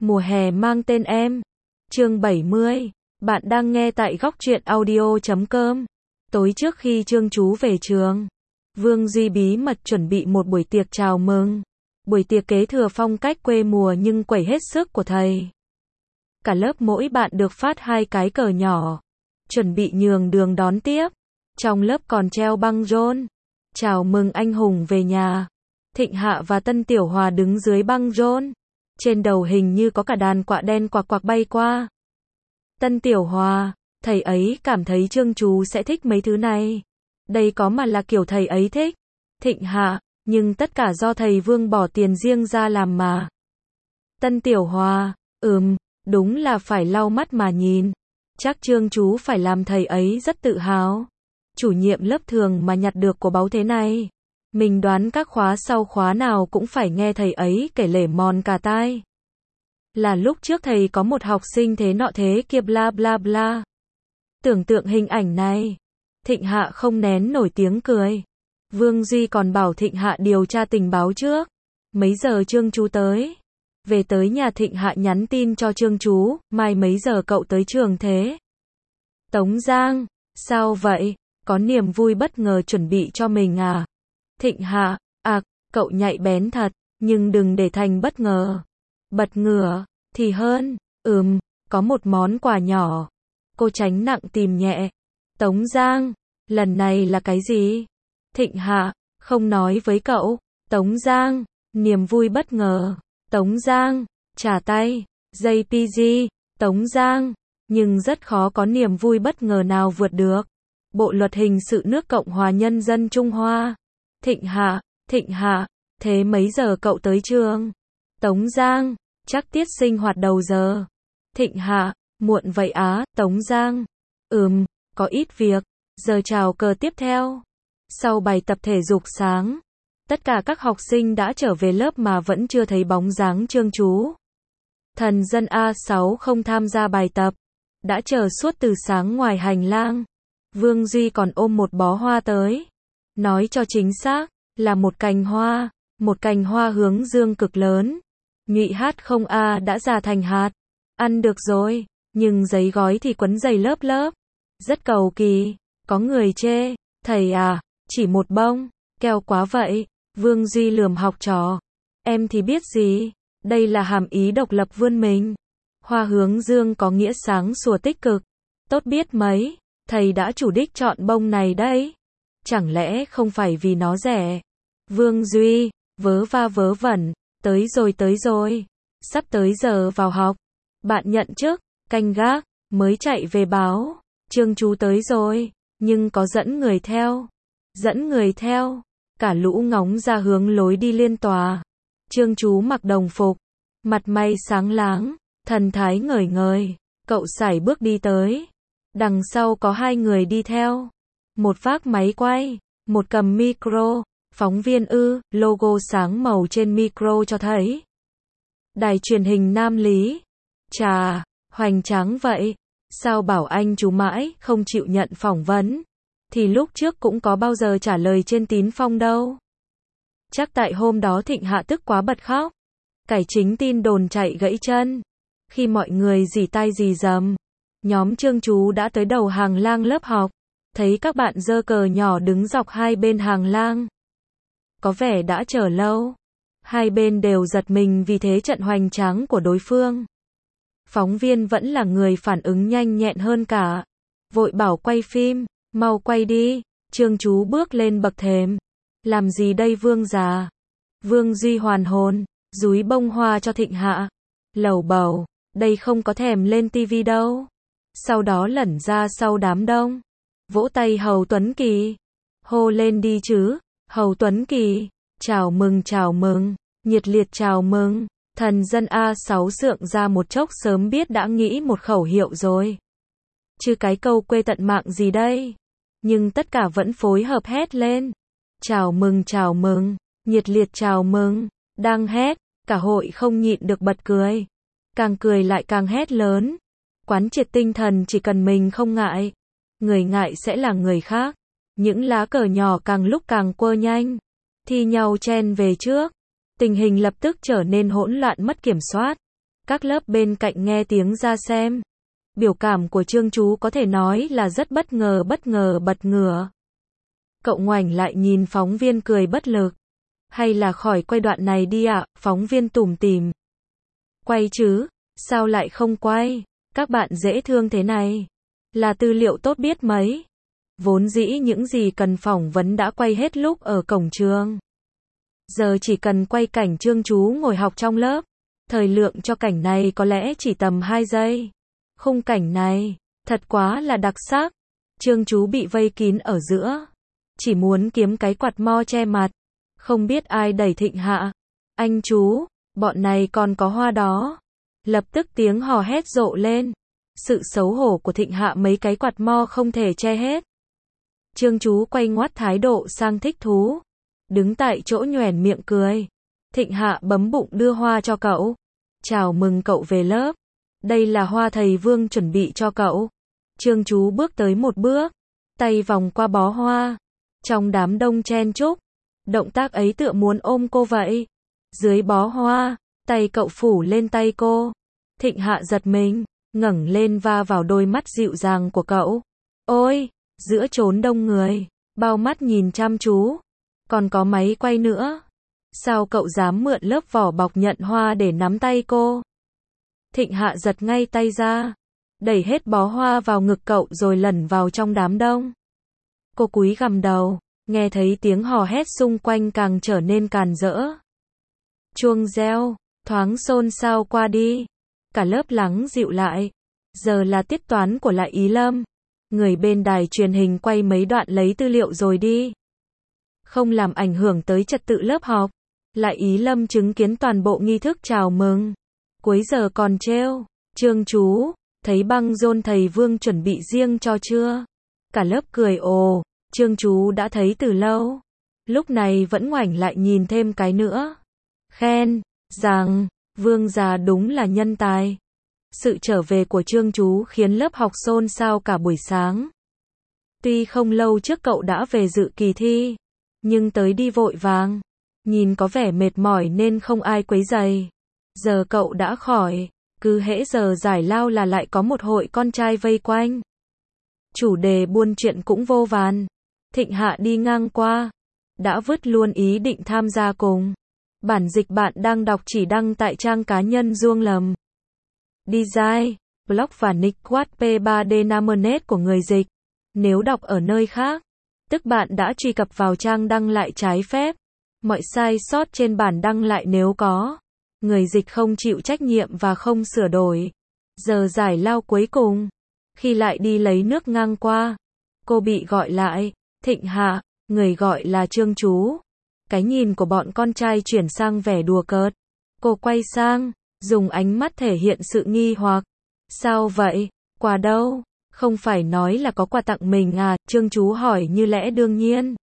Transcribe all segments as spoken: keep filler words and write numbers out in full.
Mùa hè mang tên em. Chương bảy mươi. Bạn đang nghe tại góc truyện audio chấm com. Tối trước khi Trương Chú về trường, Vương Duy bí mật chuẩn bị một buổi tiệc chào mừng. Buổi tiệc kế thừa phong cách quê mùa nhưng quẩy hết sức của thầy. Cả lớp mỗi bạn được phát hai cái cờ nhỏ, chuẩn bị nhường đường đón tiếp. Trong lớp còn treo băng rôn, chào mừng anh hùng về nhà. Thịnh Hạ và Tân Tiểu Hòa đứng dưới băng rôn. Trên đầu hình như có cả đàn quạ đen quạc quạc bay qua. Tân Tiểu Hòa, thầy ấy cảm thấy Trương Chú sẽ thích mấy thứ này. Đây có mà là kiểu thầy ấy thích. Thịnh Hạ, nhưng tất cả do thầy Vương bỏ tiền riêng ra làm mà. Tân Tiểu Hòa, ừm, đúng là phải lau mắt mà nhìn. Chắc Trương Chú phải làm thầy ấy rất tự hào. Chủ nhiệm lớp thường mà nhặt được của báu thế này. Mình đoán các khóa sau khóa nào cũng phải nghe thầy ấy kể lể mòn cả tai. Là lúc trước thầy có một học sinh thế nọ thế kia bla bla bla. Tưởng tượng hình ảnh này, Thịnh Hạ không nén nổi tiếng cười. Vương Duy còn bảo Thịnh Hạ điều tra tình báo trước. Mấy giờ Trương Chú tới? Về tới nhà Thịnh Hạ nhắn tin cho Trương Chú, mai mấy giờ cậu tới trường thế? Tống Giang, sao vậy? Có niềm vui bất ngờ chuẩn bị cho mình à? Thịnh Hạ, à, cậu nhạy bén thật, nhưng đừng để thành bất ngờ. Bật ngửa, thì hơn, ừm, có một món quà nhỏ. Cô tránh nặng tìm nhẹ. Tống Giang, lần này là cái gì? Thịnh Hạ, không nói với cậu. Tống Giang, niềm vui bất ngờ. Tống Giang, trả tay. gi pê giê, Tống Giang, nhưng rất khó có niềm vui bất ngờ nào vượt được. Bộ luật hình sự nước Cộng hòa Nhân dân Trung Hoa. Thịnh Hạ, Thịnh Hạ, thế mấy giờ cậu tới trường? Tống Giang, chắc tiết sinh hoạt đầu giờ. Thịnh Hạ, muộn vậy á. Tống Giang, ừm, có ít việc. Giờ chào cờ tiếp theo. Sau bài tập thể dục sáng, tất cả các học sinh đã trở về lớp mà vẫn chưa thấy bóng dáng Trương Chú. Thần dân A sáu không tham gia bài tập, đã chờ suốt từ sáng ngoài hành lang. Vương Duy còn ôm một bó hoa tới. Nói cho chính xác, là một cành hoa, một cành hoa hướng dương cực lớn. Nhụy hát không a đã già thành hạt. Ăn được rồi, nhưng giấy gói thì quấn dày lớp lớp. Rất cầu kỳ, có người chê, thầy à, chỉ một bông, keo quá vậy. Vương Duy lườm học trò. Em thì biết gì, đây là hàm ý độc lập vươn mình. Hoa hướng dương có nghĩa sáng sủa tích cực. Tốt biết mấy, thầy đã chủ đích chọn bông này đấy. Chẳng lẽ không phải vì nó rẻ? Vương Duy, vớ va vớ vẩn, tới rồi tới rồi. Sắp tới giờ vào học. Bạn nhận chức, canh gác, mới chạy về báo. Trương Chú tới rồi, nhưng có dẫn người theo. Dẫn người theo. Cả lũ ngóng ra hướng lối đi liên tòa. Trương Chú mặc đồng phục, mặt mày sáng láng, thần thái ngời ngời. Cậu sải bước đi tới. Đằng sau có hai người đi theo. Một vác máy quay, một cầm micro. Phóng viên ư, logo sáng màu trên micro cho thấy. Đài truyền hình Nam Lý. Chà, hoành tráng vậy. Sao bảo anh chú mãi không chịu nhận phỏng vấn? Thì lúc trước cũng có bao giờ trả lời trên tín phong đâu. Chắc tại hôm đó Thịnh Hạ tức quá bật khóc. Cải chính tin đồn chạy gãy chân. Khi mọi người rỉ tai rì rầm, nhóm Trương Chú đã tới đầu hàng lang lớp học. Thấy các bạn giơ cờ nhỏ đứng dọc hai bên hàng lang. Có vẻ đã chờ lâu. Hai bên đều giật mình vì thế trận hoành tráng của đối phương. Phóng viên vẫn là người phản ứng nhanh nhẹn hơn cả. Vội bảo quay phim, mau quay đi. Trương Chú bước lên bậc thềm. Làm gì đây Vương già? Vương Duy hoàn hồn, dúi bông hoa cho Thịnh Hạ. Lầu bầu, đây không có thèm lên tivi đâu. Sau đó lẩn ra sau đám đông. Vỗ tay Hầu Tuấn Kỳ. Hô lên đi chứ. Hầu Tuấn Kỳ, chào mừng chào mừng, nhiệt liệt chào mừng. Thần dân A sáu sượng ra một chốc sớm biết đã nghĩ một khẩu hiệu rồi. Chứ cái câu quê tận mạng gì đây. Nhưng tất cả vẫn phối hợp hét lên. Chào mừng chào mừng, nhiệt liệt chào mừng. Đang hét, cả hội không nhịn được bật cười. Càng cười lại càng hét lớn. Quán triệt tinh thần chỉ cần mình không ngại. Người ngại sẽ là người khác. Những lá cờ nhỏ càng lúc càng quơ nhanh. Thi nhau chen về trước. Tình hình lập tức trở nên hỗn loạn mất kiểm soát. Các lớp bên cạnh nghe tiếng ra xem. Biểu cảm của Trương Chú có thể nói là rất bất ngờ bất ngờ bật ngửa. Cậu ngoảnh lại nhìn phóng viên cười bất lực. Hay là khỏi quay đoạn này đi ạ, phóng viên tủm tỉm. Quay chứ, sao lại không quay, các bạn dễ thương thế này. Là tư liệu tốt biết mấy. Vốn dĩ những gì cần phỏng vấn đã quay hết lúc ở cổng trường. Giờ chỉ cần quay cảnh Trương Chú ngồi học trong lớp. Thời lượng cho cảnh này có lẽ chỉ tầm hai giây. Khung cảnh này, thật quá là đặc sắc. Trương Chú bị vây kín ở giữa. Chỉ muốn kiếm cái quạt mo che mặt. Không biết ai đẩy Thịnh Hạ. Anh chú, bọn này còn có hoa đó. Lập tức tiếng hò hét rộ lên. Sự xấu hổ của Thịnh Hạ mấy cái quạt mo không thể che hết. Trương Chú quay ngoắt thái độ sang thích thú. Đứng tại chỗ nhoẻn miệng cười. Thịnh Hạ bấm bụng đưa hoa cho cậu. Chào mừng cậu về lớp. Đây là hoa thầy Vương chuẩn bị cho cậu. Trương Chú bước tới một bước. Tay vòng qua bó hoa. Trong đám đông chen chúc. Động tác ấy tựa muốn ôm cô vậy. Dưới bó hoa, tay cậu phủ lên tay cô. Thịnh Hạ giật mình, ngẩng lên va vào đôi mắt dịu dàng của cậu. Ôi, giữa chốn đông người, bao mắt nhìn chăm chú. Còn có máy quay nữa. Sao cậu dám mượn lớp vỏ bọc nhận hoa để nắm tay cô? Thịnh Hạ giật ngay tay ra. Đẩy hết bó hoa vào ngực cậu rồi lẩn vào trong đám đông. Cô cúi gằm đầu. Nghe thấy tiếng hò hét xung quanh càng trở nên càn rỡ. Chuông reo, thoáng xôn xao qua đi. Cả lớp lắng dịu lại. Giờ là tiết toán của Lại Ý Lâm. Người bên đài truyền hình quay mấy đoạn lấy tư liệu rồi đi. Không làm ảnh hưởng tới trật tự lớp học. Lại Ý Lâm chứng kiến toàn bộ nghi thức chào mừng. Cuối giờ còn trêu. Trương Chú, thấy băng rôn thầy Vương chuẩn bị riêng cho chưa? Cả lớp cười ồ. Trương Chú đã thấy từ lâu. Lúc này vẫn ngoảnh lại nhìn thêm cái nữa. Khen, rằng, Vương già đúng là nhân tài. Sự trở về của Trương Chú khiến lớp học xôn xao cả buổi sáng. Tuy không lâu trước cậu đã về dự kỳ thi, nhưng tới đi vội vàng. Nhìn có vẻ mệt mỏi nên không ai quấy rầy. Giờ cậu đã khỏi, cứ hễ giờ giải lao là lại có một hội con trai vây quanh. Chủ đề buôn chuyện cũng vô vàn. Thịnh Hạ đi ngang qua, đã vứt luôn ý định tham gia cùng. Bản dịch bạn đang đọc chỉ đăng tại trang cá nhân Duông Lầm. Design, blog và nick quát P ba D Namenet của người dịch. Nếu đọc ở nơi khác, tức bạn đã truy cập vào trang đăng lại trái phép. Mọi sai sót trên bản đăng lại nếu có. Người dịch không chịu trách nhiệm và không sửa đổi. Giờ giải lao cuối cùng. Khi lại đi lấy nước ngang qua, cô bị gọi lại. Thịnh Hạ, người gọi là Trương Chú. Cái nhìn của bọn con trai chuyển sang vẻ đùa cợt. Cô quay sang, dùng ánh mắt thể hiện sự nghi hoặc. Sao vậy? Quà đâu? Không phải nói là có quà tặng mình à? Trương Chú hỏi như lẽ đương nhiên.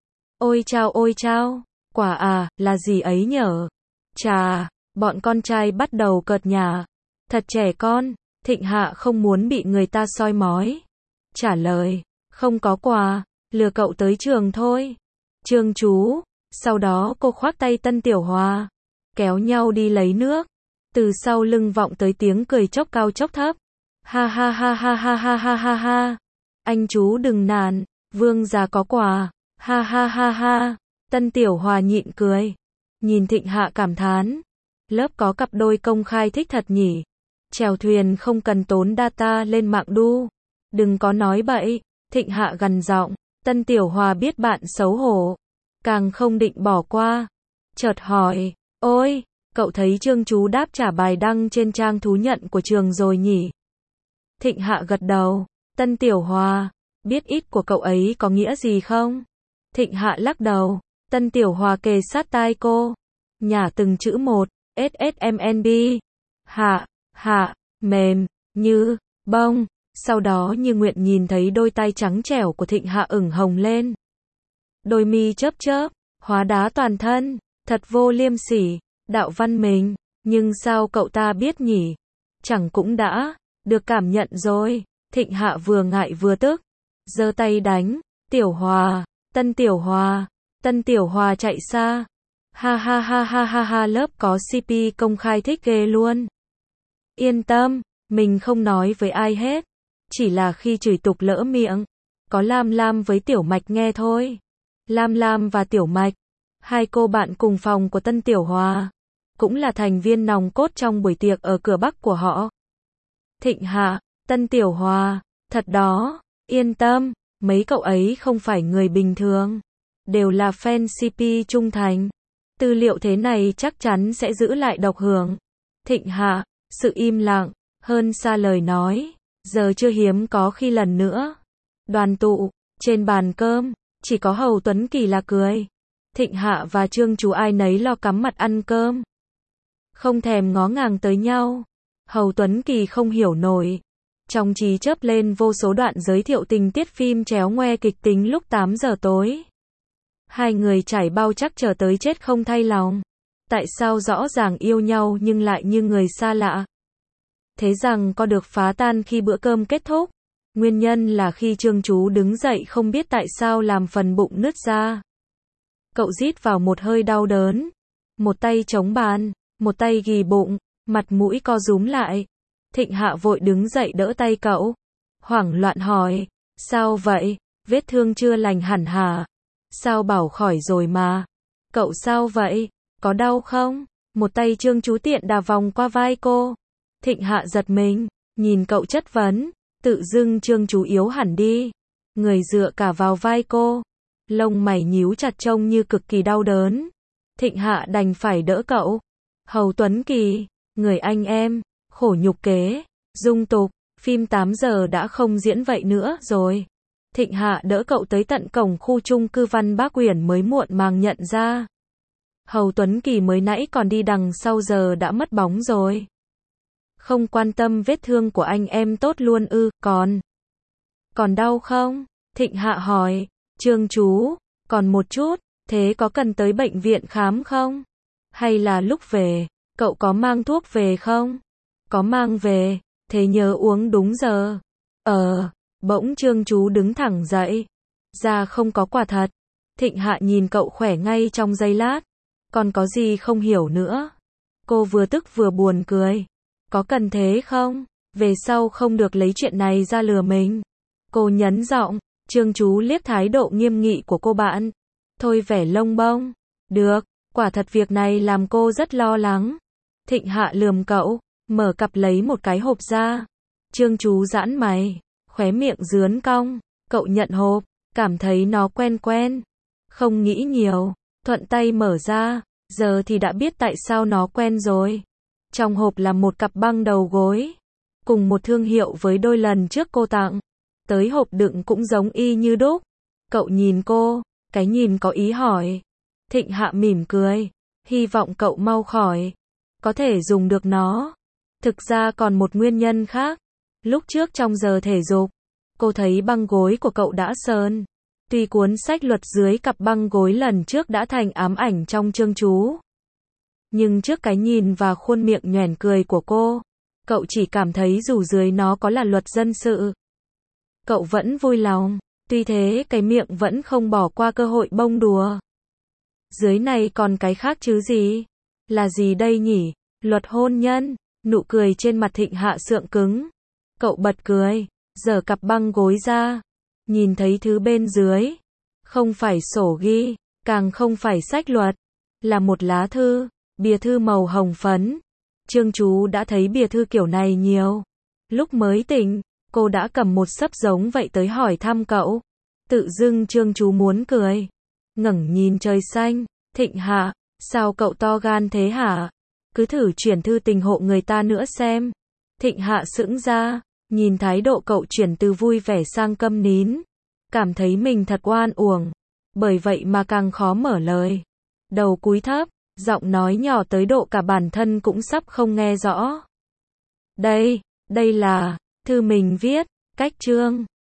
Ôi chao ôi chao, quà à, là gì ấy nhở? Chà, bọn con trai bắt đầu cợt nhả. Thật trẻ con, Thịnh Hạ không muốn bị người ta soi mói. Trả lời, không có quà. Lừa cậu tới trường thôi. Trương Chú. Sau đó cô khoác tay Tân Tiểu Hòa. Kéo nhau đi lấy nước. Từ sau lưng vọng tới tiếng cười chốc cao chốc thấp. Ha ha ha ha ha ha ha ha ha. Anh chú đừng nản. Vương già có quà. Ha ha ha ha. Tân Tiểu Hòa nhịn cười. Nhìn Thịnh Hạ cảm thán. Lớp có cặp đôi công khai thích thật nhỉ. Chèo thuyền không cần tốn data lên mạng đu. Đừng có nói bậy. Thịnh Hạ gằn giọng. Tân Tiểu Hòa biết bạn xấu hổ. Càng không định bỏ qua. Chợt hỏi. Ôi, cậu thấy Trương Chú đáp trả bài đăng trên trang thú nhận của trường rồi nhỉ? Thịnh Hạ gật đầu. Tân Tiểu Hòa, biết ít của cậu ấy có nghĩa gì không? Thịnh Hạ lắc đầu. Tân Tiểu Hòa kề sát tai cô. Nhả từng chữ một. S S M N B. Hạ, hạ, mềm, như, bông. Sau đó như nguyện nhìn thấy đôi tay trắng trẻo của Thịnh Hạ ửng hồng lên. Đôi mi chớp chớp, hóa đá toàn thân, thật vô liêm sỉ, đạo văn mình, nhưng sao cậu ta biết nhỉ? Chẳng cũng đã, được cảm nhận rồi. Thịnh Hạ vừa ngại vừa tức, giơ tay đánh. Tiểu Hòa, Tân Tiểu Hòa, Tân Tiểu Hòa chạy xa. Ha ha ha ha ha ha, lớp có C P công khai thích ghê luôn. Yên tâm, mình không nói với ai hết. Chỉ là khi chửi tục lỡ miệng, có Lam Lam với Tiểu Mạch nghe thôi. Lam Lam và Tiểu Mạch, hai cô bạn cùng phòng của Tân Tiểu Hòa, cũng là thành viên nòng cốt trong buổi tiệc ở cửa Bắc của họ. Thịnh Hạ, Tân Tiểu Hòa, thật đó, yên tâm, mấy cậu ấy không phải người bình thường, đều là fan xê pê trung thành. Tư liệu thế này chắc chắn sẽ giữ lại độc hưởng. Thịnh Hạ, sự im lặng, hơn xa lời nói, giờ chưa hiếm có khi lần nữa. Đoàn tụ, trên bàn cơm, chỉ có Hầu Tuấn Kỳ là cười. Thịnh Hạ và Trương Chú ai nấy lo cắm mặt ăn cơm, không thèm ngó ngàng tới nhau. Hầu Tuấn Kỳ không hiểu nổi. Trong trí chớp lên vô số đoạn giới thiệu tình tiết phim chéo ngoe kịch tính lúc tám giờ tối. Hai người trải bao chắc chờ tới chết không thay lòng. Tại sao rõ ràng yêu nhau nhưng lại như người xa lạ? Thế rằng có được phá tan khi bữa cơm kết thúc. Nguyên nhân là khi Trương Chú đứng dậy không biết tại sao làm phần bụng nứt ra. Cậu rít vào một hơi đau đớn. Một tay chống bàn, một tay ghì bụng, mặt mũi co rúm lại. Thịnh Hạ vội đứng dậy đỡ tay cậu. Hoảng loạn hỏi, sao vậy, vết thương chưa lành hẳn hả? Sao bảo khỏi rồi mà? Cậu sao vậy, có đau không? Một tay Trương Chú tiện đà vòng qua vai cô. Thịnh Hạ giật mình, nhìn cậu chất vấn, tự dưng Trương Chú yếu hẳn đi. Người dựa cả vào vai cô, lông mày nhíu chặt trông như cực kỳ đau đớn. Thịnh Hạ đành phải đỡ cậu. Hầu Tuấn Kỳ, người anh em, khổ nhục kế, dung tục, phim tám giờ đã không diễn vậy nữa rồi. Thịnh Hạ đỡ cậu tới tận cổng khu chung cư Văn Bác Uyển mới muộn màng nhận ra. Hầu Tuấn Kỳ mới nãy còn đi đằng sau giờ đã mất bóng rồi. Không quan tâm vết thương của anh em tốt luôn ư, còn... Còn đau không? Thịnh Hạ hỏi. Trương Chú, còn một chút, thế có cần tới bệnh viện khám không? Hay là lúc về, cậu có mang thuốc về không? Có mang về, thế nhớ uống đúng giờ. Ờ, bỗng Trương Chú đứng thẳng dậy. Ra không có quả thật. Thịnh Hạ nhìn cậu khỏe ngay trong giây lát. Còn có gì không hiểu nữa. Cô vừa tức vừa buồn cười. Có cần thế không? Về sau không được lấy chuyện này ra lừa mình. Cô nhấn giọng. Trương Chú liếc thái độ nghiêm nghị của cô bạn. Thôi vẻ lông bông. Được, quả thật việc này làm cô rất lo lắng. Thịnh Hạ lườm cậu, mở cặp lấy một cái hộp ra. Trương Chú giãn mày, khóe miệng rướn cong. Cậu nhận hộp, cảm thấy nó quen quen. Không nghĩ nhiều, thuận tay mở ra. Giờ thì đã biết tại sao nó quen rồi. Trong hộp là một cặp băng đầu gối. Cùng một thương hiệu với đôi lần trước cô tặng. Tới hộp đựng cũng giống y như đúc. Cậu nhìn cô, cái nhìn có ý hỏi. Thịnh Hạ mỉm cười, hy vọng cậu mau khỏi. Có thể dùng được nó. Thực ra còn một nguyên nhân khác. Lúc trước trong giờ thể dục, cô thấy băng gối của cậu đã sơn. Tuy cuốn sách luật dưới cặp băng gối lần trước đã thành ám ảnh trong Trương Chú. Nhưng trước cái nhìn và khuôn miệng nhoẻn cười của cô, cậu chỉ cảm thấy dù dưới nó có là luật dân sự, cậu vẫn vui lòng. Tuy thế cái miệng vẫn không bỏ qua cơ hội bông đùa. Dưới này còn cái khác chứ gì? Là gì đây nhỉ? Luật hôn nhân. Nụ cười trên mặt Thịnh Hạ sượng cứng. Cậu bật cười, giở cặp băng gối ra. Nhìn thấy thứ bên dưới. Không phải sổ ghi, càng không phải sách luật. Là một lá thư, bìa thư màu hồng phấn. Trương Chú đã thấy bìa thư kiểu này nhiều. Lúc mới tỉnh, cô đã cầm một xấp giống vậy tới hỏi thăm cậu. Tự dưng Trương Chú muốn cười. Ngẩng nhìn trời xanh. Thịnh Hạ, sao cậu to gan thế hả? Cứ thử chuyển thư tình hộ người ta nữa xem. Thịnh Hạ sững ra, nhìn thái độ cậu chuyển từ vui vẻ sang câm nín. Cảm thấy mình thật oan uổng. Bởi vậy mà càng khó mở lời. Đầu cúi thấp, giọng nói nhỏ tới độ cả bản thân cũng sắp không nghe rõ. Đây, đây là thư mình viết, cách Trương